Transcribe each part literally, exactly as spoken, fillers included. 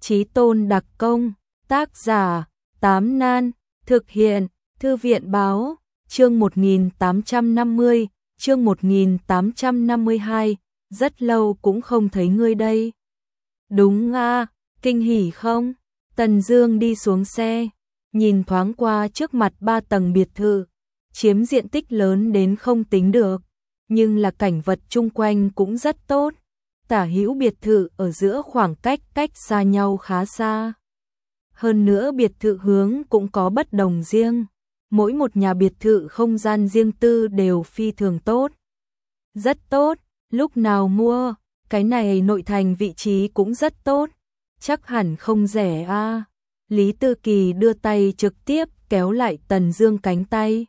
Chí tôn đặc công, tác giả, Tám Nan, thực hiện, Thư viện báo, chương một nghìn tám trăm năm mươi, chương một nghìn tám trăm năm mươi hai, rất lâu cũng không thấy ngươi đây. Đúng à, kinh hỉ không? Tần Dương đi xuống xe, nhìn thoáng qua trước mặt ba tầng biệt thự, chiếm diện tích lớn đến không tính được, nhưng là cảnh vật chung quanh cũng rất tốt. Tả hữu biệt thự ở giữa khoảng cách cách xa nhau khá xa. Hơn nữa biệt thự hướng cũng có bất đồng riêng, mỗi một nhà biệt thự không gian riêng tư đều phi thường tốt. Rất tốt, lúc nào mua, cái này nội thành vị trí cũng rất tốt, chắc hẳn không rẻ a. À. Lý Tư Kỳ đưa tay trực tiếp kéo lại Tần Dương cánh tay,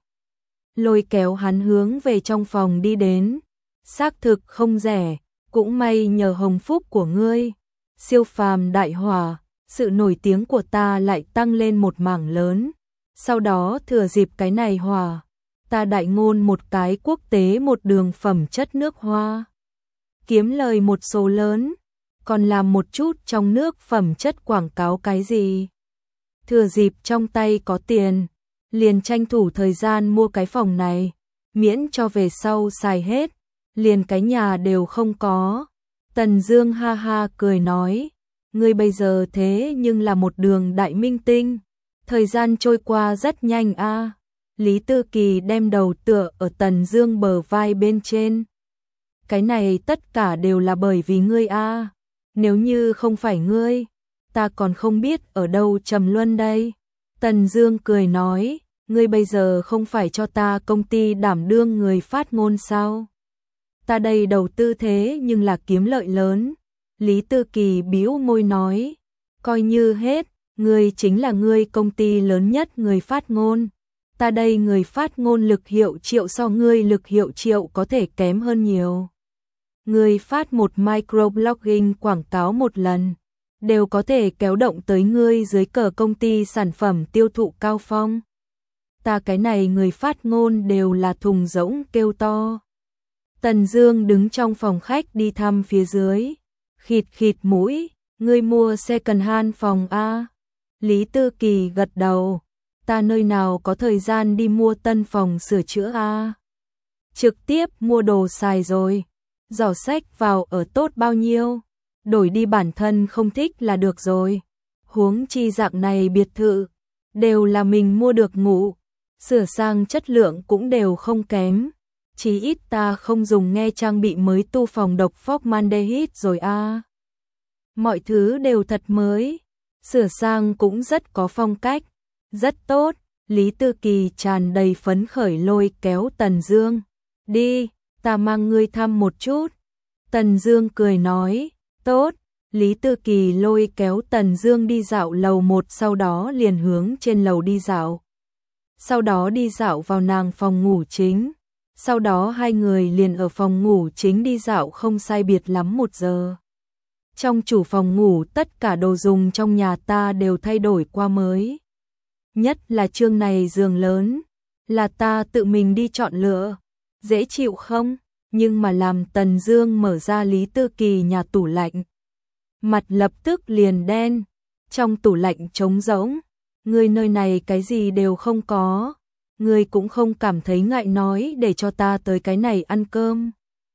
lôi kéo hắn hướng về trong phòng đi đến. Xác thực không rẻ, cũng may nhờ hồng phúc của ngươi, siêu phàm đại hỏa, sự nổi tiếng của ta lại tăng lên một mảng lớn. Sau đó thừa dịp cái này hỏa, ta đại ngôn một cái quốc tế một đường phẩm chất nước hoa, kiếm lời một số lớn, còn làm một chút trong nước phẩm chất quảng cáo cái gì. Thừa dịp trong tay có tiền, liền tranh thủ thời gian mua cái phòng này, miễn cho về sau xài hết, liền cái nhà đều không có. Tần Dương ha ha cười nói, ngươi bây giờ thế nhưng là một đường đại minh tinh, thời gian trôi qua rất nhanh a. À. Lý Tư Kỳ đem đầu tựa ở Tần Dương bờ vai bên trên. Cái này tất cả đều là bởi vì ngươi a. À. Nếu như không phải ngươi, ta còn không biết ở đâu trầm luân đây. Tần Dương cười nói, ngươi bây giờ không phải cho ta công ty đảm đương người phát ngôn sao? Ta đây đầu tư thế nhưng là kiếm lợi lớn. Lý Tư Kỳ bĩu môi nói, coi như hết, ngươi chính là ngươi công ty lớn nhất người phát ngôn. Ta đây người phát ngôn lực hiệu triệu so ngươi lực hiệu triệu có thể kém hơn nhiều. Ngươi phát một microblogging quảng cáo một lần, đều có thể kéo động tới ngươi dưới cờ công ty sản phẩm tiêu thụ cao phong. Ta cái này người phát ngôn đều là thùng rỗng kêu to. Tần Dương đứng trong phòng khách đi thăm phía dưới, khịt khịt mũi, ngươi mua second hand phòng a? Lý Tư Kỳ gật đầu, ta nơi nào có thời gian đi mua tân phòng sửa chữa a? Trực tiếp mua đồ xài rồi, giỏ sách vào ở tốt bao nhiêu, đổi đi bản thân không thích là được rồi. Huống chi dạng này biệt thự, đều là mình mua được ngủ, sửa sang chất lượng cũng đều không kém. Chí ít ta không dùng nghe trang bị mới tu phòng độc formaldehyde rồi a. À. Mọi thứ đều thật mới, sửa sang cũng rất có phong cách, rất tốt. Lý Tư Kỳ tràn đầy phấn khởi lôi kéo Tần Dương, đi, ta mang ngươi thăm một chút. Tần Dương cười nói, tốt. Lý Tư Kỳ lôi kéo Tần Dương đi dạo lầu một, sau đó liền hướng trên lầu đi dạo. Sau đó đi dạo vào nàng phòng ngủ chính. Sau đó hai người liền ở phòng ngủ chính đi dạo không sai biệt lắm một giờ. Trong chủ phòng ngủ tất cả đồ dùng trong nhà ta đều thay đổi qua mới. Nhất là chương này giường lớn, là ta tự mình đi chọn lựa. Dễ chịu không? Nhưng mà làm Tần Dương mở ra Lý Tư Kỳ nhà tủ lạnh, mặt lập tức liền đen. Trong tủ lạnh trống rỗng, ngươi nơi này cái gì đều không có. Ngươi cũng không cảm thấy ngại nói để cho ta tới cái này ăn cơm.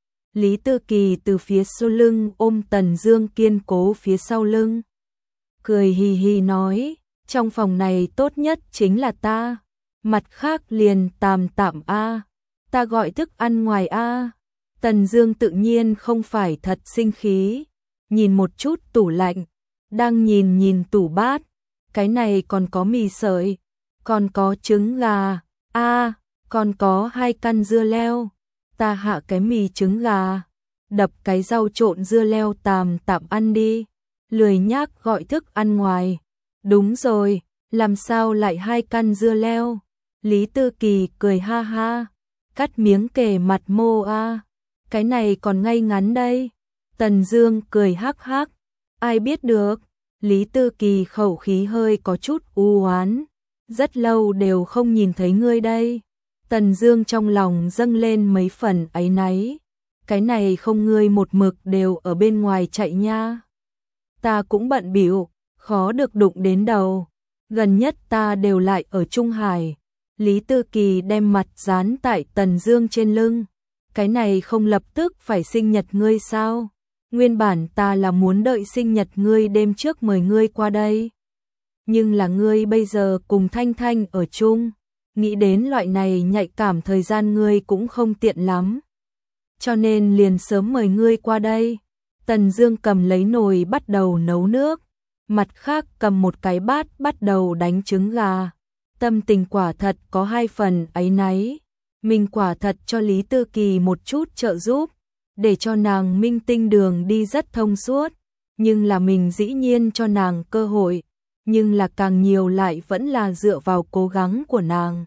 Lý Tư Kỳ từ phía sau lưng ôm Tần Dương kiên cố phía sau lưng, cười hì hì nói, trong phòng này tốt nhất chính là ta, mặt khác liền tạm tạm a, ta gọi thức ăn ngoài a. Tần Dương tự nhiên không phải thật sinh khí, nhìn một chút tủ lạnh, đang nhìn nhìn tủ bát, cái này còn có mì sợi, còn có trứng gà. A, à, còn có hai căn dưa leo, ta hạ cái mì trứng gà, đập cái rau trộn dưa leo tạm tạm ăn đi, lười nhác gọi thức ăn ngoài. Đúng rồi, làm sao lại hai căn dưa leo? Lý Tư Kỳ cười ha ha, cắt miếng kề mặt mô a, cái này còn ngay ngắn đây. Tần Dương cười hắc hắc, ai biết được. Lý Tư Kỳ khẩu khí hơi có chút u oán. Rất lâu đều không nhìn thấy ngươi đây. Tần Dương trong lòng dâng lên mấy phần áy náy. Cái này không ngươi một mực đều ở bên ngoài chạy nha. Ta cũng bận bịu, khó được đụng đến đầu. Gần nhất ta đều lại ở Trung Hải. Lý Tư Kỳ đem mặt dán tại Tần Dương trên lưng. Cái này không lập tức phải sinh nhật ngươi sao? Nguyên bản ta là muốn đợi sinh nhật ngươi đêm trước mời ngươi qua đây. Nhưng là ngươi bây giờ cùng Thanh Thanh ở chung, nghĩ đến loại này nhạy cảm thời gian ngươi cũng không tiện lắm. Cho nên liền sớm mời ngươi qua đây. Tần Dương cầm lấy nồi bắt đầu nấu nước, mặt khác cầm một cái bát bắt đầu đánh trứng gà. Tâm tình quả thật có hai phần áy náy. Mình quả thật cho Lý Tư Kỳ một chút trợ giúp, để cho nàng minh tinh đường đi rất thông suốt. Nhưng là mình dĩ nhiên cho nàng cơ hội, nhưng là càng nhiều lại vẫn là dựa vào cố gắng của nàng.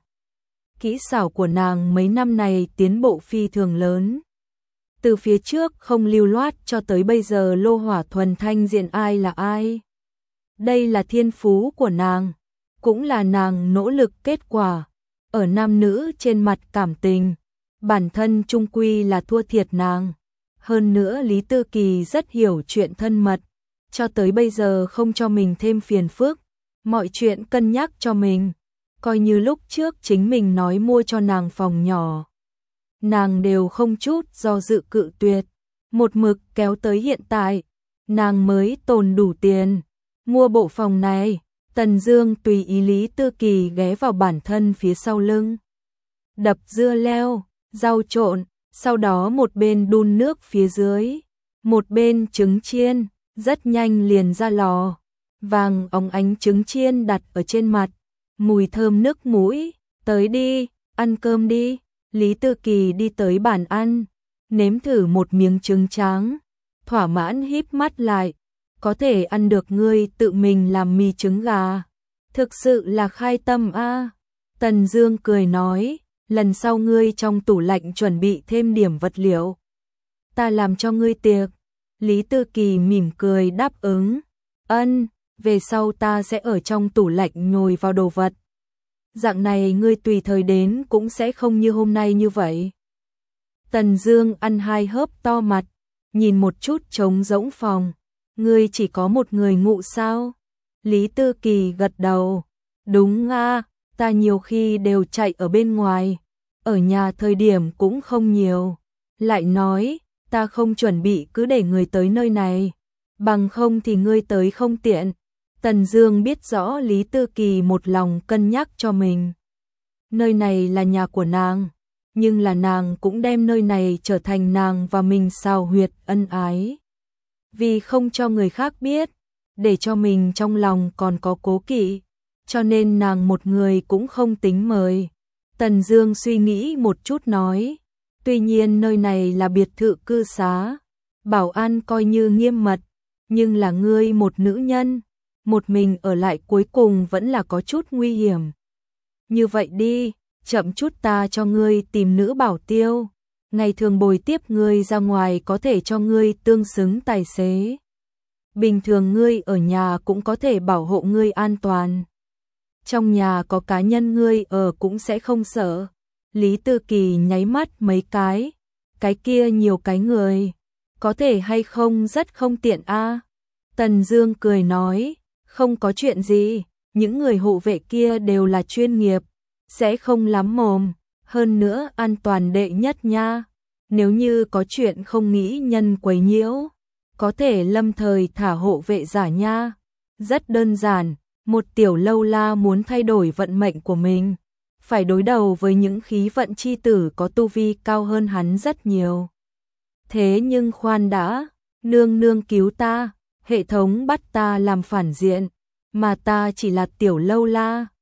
Kỹ xảo của nàng mấy năm này tiến bộ phi thường lớn. Từ phía trước không lưu loát cho tới bây giờ lô hỏa thuần thanh diện ai là ai. Đây là thiên phú của nàng, cũng là nàng nỗ lực kết quả. Ở nam nữ trên mặt cảm tình, bản thân chung quy là thua thiệt nàng. Hơn nữa Lý Tư Kỳ rất hiểu chuyện thân mật, cho tới bây giờ không cho mình thêm phiền phức, mọi chuyện cân nhắc cho mình. Coi như lúc trước chính mình nói mua cho nàng phòng nhỏ, nàng đều không chút do dự cự tuyệt, một mực kéo tới hiện tại, nàng mới tồn đủ tiền mua bộ phòng này. Tần Dương tùy ý Lý Tư Kỳ ghé vào bản thân phía sau lưng, đập dưa leo, rau trộn, sau đó một bên đun nước phía dưới, một bên trứng chiên, rất nhanh liền ra lò. Vàng óng ánh trứng chiên đặt ở trên mặt, mùi thơm nước mũi. Tới đi, ăn cơm đi. Lý Tư Kỳ đi tới bàn ăn, nếm thử một miếng trứng tráng, thỏa mãn híp mắt lại. Có thể ăn được ngươi tự mình làm mì trứng gà, thực sự là khai tâm a. Tần Dương cười nói, lần sau ngươi trong tủ lạnh chuẩn bị thêm điểm vật liệu, ta làm cho ngươi tiệc. Lý Tư Kỳ mỉm cười đáp ứng, ân, về sau ta sẽ ở trong tủ lạnh nhồi vào đồ vật. Dạng này ngươi tùy thời đến cũng sẽ không như hôm nay như vậy. Tần Dương ăn hai hớp to mặt, nhìn một chút trống rỗng phòng. Ngươi chỉ có một người ngủ sao? Lý Tư Kỳ gật đầu. Đúng a, ta nhiều khi đều chạy ở bên ngoài, ở nhà thời điểm cũng không nhiều. Lại nói, ta không chuẩn bị cứ để người tới nơi này, bằng không thì ngươi tới không tiện. Tần Dương biết rõ Lý Tư Kỳ một lòng cân nhắc cho mình. Nơi này là nhà của nàng, nhưng là nàng cũng đem nơi này trở thành nàng và mình xào huyệt ân ái. Vì không cho người khác biết, để cho mình trong lòng còn có cố kỵ, cho nên nàng một người cũng không tính mời. Tần Dương suy nghĩ một chút nói, tuy nhiên nơi này là biệt thự cư xá, bảo an coi như nghiêm mật, nhưng là ngươi một nữ nhân, một mình ở lại cuối cùng vẫn là có chút nguy hiểm. Như vậy đi, chậm chút ta cho ngươi tìm nữ bảo tiêu, ngày thường bồi tiếp ngươi ra ngoài có thể cho ngươi tương xứng tài xế. Bình thường ngươi ở nhà cũng có thể bảo hộ ngươi an toàn. Trong nhà có cá nhân ngươi ở cũng sẽ không sợ. Lý Tư Kỳ nháy mắt mấy cái, cái kia nhiều cái người, có thể hay không rất không tiện a. Tần Dương cười nói, không có chuyện gì, những người hộ vệ kia đều là chuyên nghiệp, sẽ không lắm mồm, hơn nữa an toàn đệ nhất nha. Nếu như có chuyện không nghĩ nhân quấy nhiễu, có thể lâm thời thả hộ vệ giả nha. Rất đơn giản, một tiểu lâu la muốn thay đổi vận mệnh của mình, phải đối đầu với những khí vận chi tử có tu vi cao hơn hắn rất nhiều. Thế nhưng khoan đã, nương nương cứu ta, hệ thống bắt ta làm phản diện, mà ta chỉ là tiểu lâu la,